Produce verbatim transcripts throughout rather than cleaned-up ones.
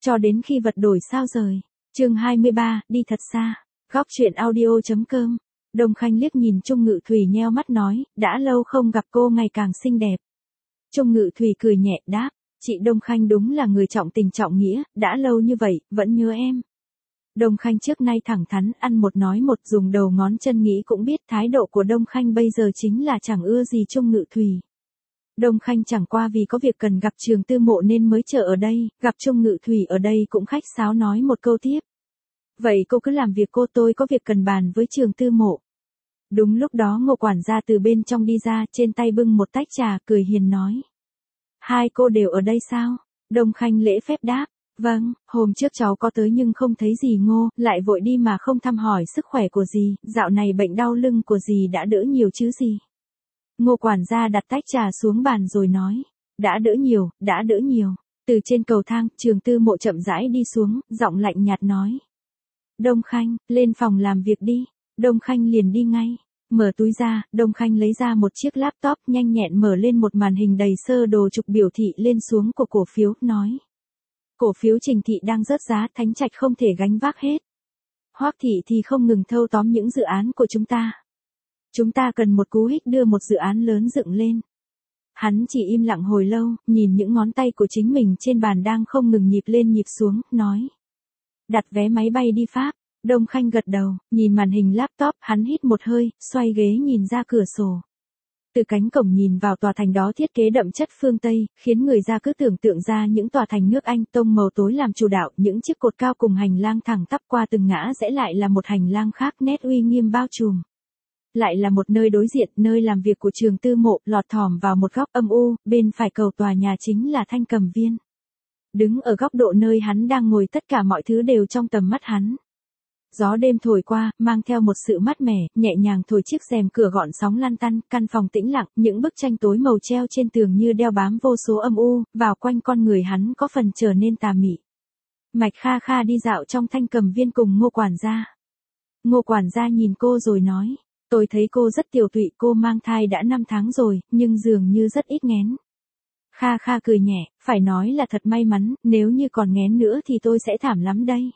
cho đến khi vật đổi sao rời. Chương hai mươi ba, đi thật xa. Góc truyện audio.com. Đông Khanh liếc nhìn Trung Ngự Thủy nheo mắt nói, đã lâu không gặp cô ngày càng xinh đẹp. Trung Ngự Thủy cười nhẹ đáp, chị Đông Khanh đúng là người trọng tình trọng nghĩa, đã lâu như vậy, vẫn nhớ em. Đông Khanh trước nay thẳng thắn, ăn một nói một, dùng đầu ngón chân nghĩ cũng biết thái độ của Đông Khanh bây giờ chính là chẳng ưa gì Trung Ngự Thủy. Đông Khanh chẳng qua vì có việc cần gặp Trường Tư Mộ nên mới chờ ở đây, gặp Trung Ngự Thủy ở đây cũng khách sáo nói một câu tiếp. Vậy cô cứ làm việc, cô tôi có việc cần bàn với Trường Tư Mộ. Đúng lúc đó Ngô quản gia từ bên trong đi ra, trên tay bưng một tách trà, cười hiền nói. Hai cô đều ở đây sao? Đông Khanh lễ phép đáp. Vâng, hôm trước cháu có tới nhưng không thấy gì Ngô, lại vội đi mà không thăm hỏi sức khỏe của dì, dạo này bệnh đau lưng của dì đã đỡ nhiều chứ gì? Ngô quản gia đặt tách trà xuống bàn rồi nói, đã đỡ nhiều, đã đỡ nhiều. Từ trên cầu thang, Trường Tư Mộ chậm rãi đi xuống, giọng lạnh nhạt nói. Đông Khanh, lên phòng làm việc đi. Đông Khanh liền đi ngay. Mở túi ra, Đông Khanh lấy ra một chiếc laptop, nhanh nhẹn mở lên một màn hình đầy sơ đồ trục biểu thị lên xuống của cổ phiếu, nói. Cổ phiếu Trình Thị đang rớt giá, Thánh Trạch không thể gánh vác hết. Hoắc Thị thì không ngừng thâu tóm những dự án của chúng ta. Chúng ta cần một cú hích đưa một dự án lớn dựng lên. Hắn chỉ im lặng hồi lâu, nhìn những ngón tay của chính mình trên bàn đang không ngừng nhịp lên nhịp xuống, nói. Đặt vé máy bay đi Pháp. Đông Khanh gật đầu, nhìn màn hình laptop, hắn hít một hơi, xoay ghế nhìn ra cửa sổ. Từ cánh cổng nhìn vào tòa thành đó thiết kế đậm chất phương Tây, khiến người ra cứ tưởng tượng ra những tòa thành nước Anh tông màu tối làm chủ đạo, những chiếc cột cao cùng hành lang thẳng tắp qua từng ngã rẽ lại là một hành lang khác nét uy nghiêm bao trùm. Lại là một nơi đối diện, nơi làm việc của Trường Tư Mộ, lọt thỏm vào một góc âm u, bên phải cầu tòa nhà chính là Thanh Cầm Viên. Đứng ở góc độ nơi hắn đang ngồi, tất cả mọi thứ đều trong tầm mắt hắn. Gió đêm thổi qua, mang theo một sự mát mẻ, nhẹ nhàng thổi chiếc rèm cửa gọn sóng lan tăn, căn phòng tĩnh lặng, những bức tranh tối màu treo trên tường như đeo bám vô số âm u, vào quanh con người hắn có phần trở nên tà mị. Mạch Kha Kha đi dạo trong Thanh Cầm Viên cùng Ngô quản gia. Ngô quản gia nhìn cô rồi nói, tôi thấy cô rất tiều tụy, cô mang thai đã năm tháng rồi, nhưng dường như rất ít nghén. Kha Kha cười nhẹ, phải nói là thật may mắn, nếu như còn nghén nữa thì tôi sẽ thảm lắm đây.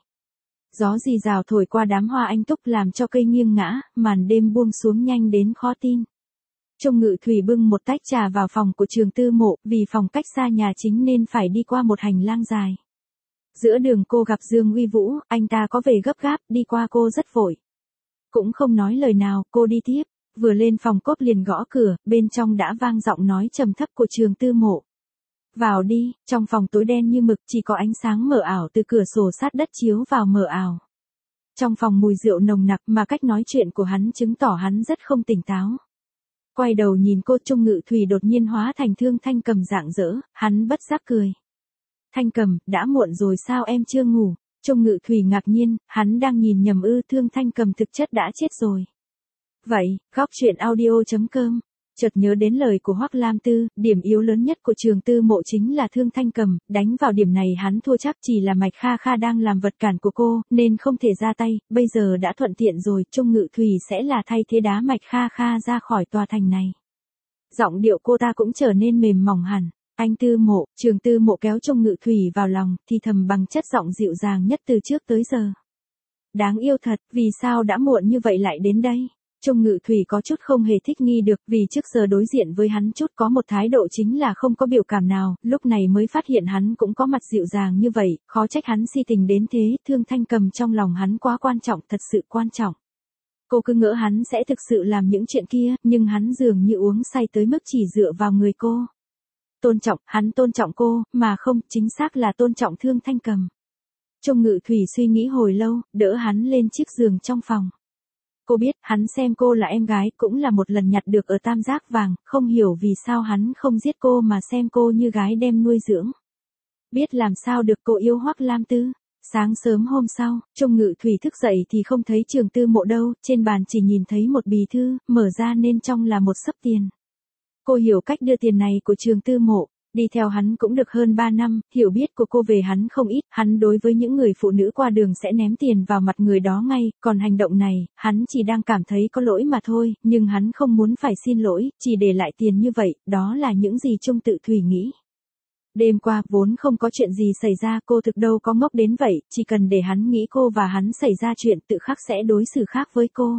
Gió rì rào thổi qua đám hoa anh túc làm cho cây nghiêng ngã, màn đêm buông xuống nhanh đến khó tin. Trung Ngự Thủy bưng một tách trà vào phòng của Trường Tư Mộ, vì phòng cách xa nhà chính nên phải đi qua một hành lang dài. Giữa đường cô gặp Dương Uy Vũ, anh ta có vẻ gấp gáp, đi qua cô rất vội. Cũng không nói lời nào, cô đi tiếp, vừa lên phòng cốp liền gõ cửa, bên trong đã vang giọng nói trầm thấp của Trường Tư Mộ. Vào đi, trong phòng tối đen như mực, chỉ có ánh sáng mờ ảo từ cửa sổ sát đất chiếu vào mờ ảo. Trong phòng mùi rượu nồng nặc mà cách nói chuyện của hắn chứng tỏ hắn rất không tỉnh táo. Quay đầu nhìn cô, Trung Ngự Thủy đột nhiên hóa thành Thương Thanh Cầm rạng rỡ, hắn bất giác cười. Thanh Cầm, đã muộn rồi sao em chưa ngủ? Trung Ngự Thủy ngạc nhiên, hắn đang nhìn nhầm ư? Thương Thanh Cầm thực chất đã chết rồi. Vậy, góc truyện audio.com. Chợt nhớ đến lời của Hoắc Lam Tư, điểm yếu lớn nhất của Trường Tư Mộ chính là Thương Thanh Cầm, đánh vào điểm này hắn thua chắc, chỉ là Mạch Kha Kha đang làm vật cản của cô, nên không thể ra tay, bây giờ đã thuận tiện rồi, Trung Ngự Thủy sẽ là thay thế đá Mạch Kha Kha ra khỏi tòa thành này. Giọng điệu cô ta cũng trở nên mềm mỏng hẳn. Anh Tư Mộ, Trường Tư Mộ kéo Trung Ngự Thủy vào lòng, thì thầm bằng chất giọng dịu dàng nhất từ trước tới giờ. Đáng yêu thật, vì sao đã muộn như vậy lại đến đây? Trung Ngự Thủy có chút không hề thích nghi được, vì trước giờ đối diện với hắn chút có một thái độ chính là không có biểu cảm nào, lúc này mới phát hiện hắn cũng có mặt dịu dàng như vậy, khó trách hắn si tình đến thế. Thương Thanh Cầm trong lòng hắn quá quan trọng, thật sự quan trọng. Cô cứ ngỡ hắn sẽ thực sự làm những chuyện kia, nhưng hắn dường như uống say tới mức chỉ dựa vào người cô. Tôn trọng, hắn tôn trọng cô, mà không, chính xác là tôn trọng Thương Thanh Cầm. Trung Ngự Thủy suy nghĩ hồi lâu, đỡ hắn lên chiếc giường trong phòng. Cô biết, hắn xem cô là em gái, cũng là một lần nhặt được ở Tam Giác Vàng, không hiểu vì sao hắn không giết cô mà xem cô như gái đem nuôi dưỡng. Biết làm sao được, cô yêu Hoắc Lam Tư. Sáng sớm hôm sau, Trung Ngự Thủy thức dậy thì không thấy Trường Tư Mộ đâu, trên bàn chỉ nhìn thấy một bì thư, mở ra nên trong là một xấp tiền. Cô hiểu cách đưa tiền này của Trường Tư Mộ. Đi theo hắn cũng được hơn ba năm, hiểu biết của cô về hắn không ít, hắn đối với những người phụ nữ qua đường sẽ ném tiền vào mặt người đó ngay, còn hành động này, hắn chỉ đang cảm thấy có lỗi mà thôi, nhưng hắn không muốn phải xin lỗi, chỉ để lại tiền như vậy, đó là những gì Trung Tự Thủy nghĩ. Đêm qua, vốn không có chuyện gì xảy ra, cô thực đâu có ngốc đến vậy, chỉ cần để hắn nghĩ cô và hắn xảy ra chuyện tự khắc sẽ đối xử khác với cô.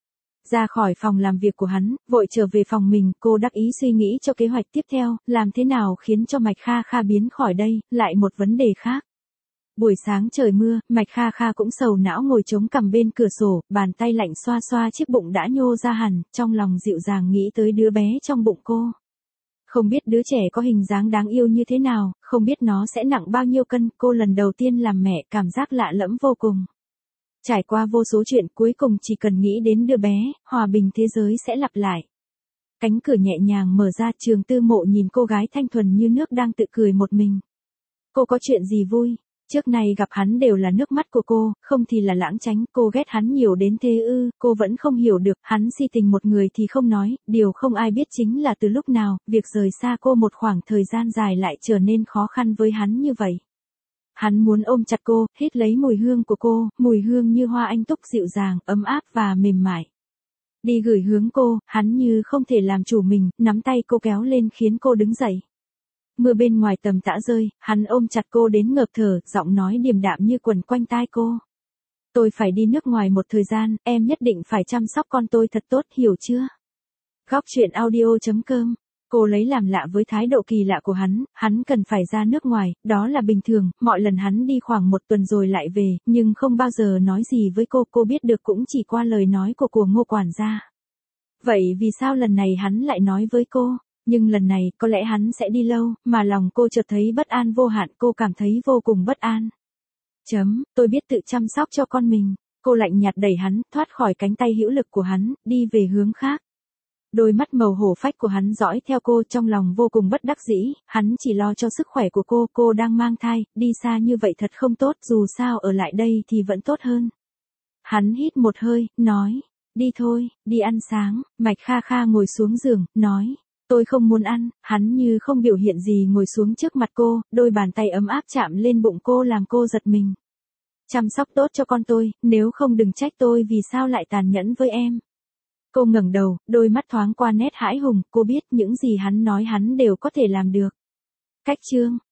Ra khỏi phòng làm việc của hắn, vội trở về phòng mình, cô đắc ý suy nghĩ cho kế hoạch tiếp theo, làm thế nào khiến cho Mạch Kha Kha biến khỏi đây, lại một vấn đề khác. Buổi sáng trời mưa, Mạch Kha Kha cũng sầu não ngồi chống cằm bên cửa sổ, bàn tay lạnh xoa xoa chiếc bụng đã nhô ra hẳn, trong lòng dịu dàng nghĩ tới đứa bé trong bụng cô. Không biết đứa trẻ có hình dáng đáng yêu như thế nào, không biết nó sẽ nặng bao nhiêu cân, cô lần đầu tiên làm mẹ, cảm giác lạ lẫm vô cùng. Trải qua vô số chuyện, cuối cùng chỉ cần nghĩ đến đứa bé, hòa bình thế giới sẽ lặp lại. Cánh cửa nhẹ nhàng mở ra, Trường Tư Mộ nhìn cô gái thanh thuần như nước đang tự cười một mình. Cô có chuyện gì vui? Trước này gặp hắn đều là nước mắt của cô, không thì là lãng tránh, cô ghét hắn nhiều đến thế ư, cô vẫn không hiểu được, hắn si tình một người thì không nói, điều không ai biết chính là từ lúc nào, việc rời xa cô một khoảng thời gian dài lại trở nên khó khăn với hắn như vậy. Hắn muốn ôm chặt cô, hít lấy mùi hương của cô, mùi hương như hoa anh túc dịu dàng, ấm áp và mềm mại. Đi gửi hướng cô, hắn như không thể làm chủ mình, nắm tay cô kéo lên khiến cô đứng dậy. Mưa bên ngoài tầm tã rơi, hắn ôm chặt cô đến ngợp thở, giọng nói điềm đạm như quần quanh tai cô. Tôi phải đi nước ngoài một thời gian, em nhất định phải chăm sóc con tôi thật tốt, hiểu chưa? Góc truyện audio chấm com. Cô lấy làm lạ với thái độ kỳ lạ của hắn, hắn cần phải ra nước ngoài, đó là bình thường, mọi lần hắn đi khoảng một tuần rồi lại về, nhưng không bao giờ nói gì với cô, cô biết được cũng chỉ qua lời nói của của Ngô quản gia. Vậy vì sao lần này hắn lại nói với cô? Nhưng lần này, có lẽ hắn sẽ đi lâu, mà lòng cô chợt thấy bất an vô hạn, cô cảm thấy vô cùng bất an. Chấm, tôi biết tự chăm sóc cho con mình. Cô lạnh nhạt đẩy hắn, thoát khỏi cánh tay hữu lực của hắn, đi về hướng khác. Đôi mắt màu hổ phách của hắn dõi theo cô, trong lòng vô cùng bất đắc dĩ, hắn chỉ lo cho sức khỏe của cô, cô đang mang thai, đi xa như vậy thật không tốt, dù sao ở lại đây thì vẫn tốt hơn. Hắn hít một hơi, nói, đi thôi, đi ăn sáng. Mạch Kha Kha ngồi xuống giường, nói, tôi không muốn ăn. Hắn như không biểu hiện gì ngồi xuống trước mặt cô, đôi bàn tay ấm áp chạm lên bụng cô làm cô giật mình. Chăm sóc tốt cho con tôi, nếu không đừng trách tôi vì sao lại tàn nhẫn với em. Cô ngẩng đầu, đôi mắt thoáng qua nét hãi hùng, cô biết những gì hắn nói hắn đều có thể làm được. Cách chương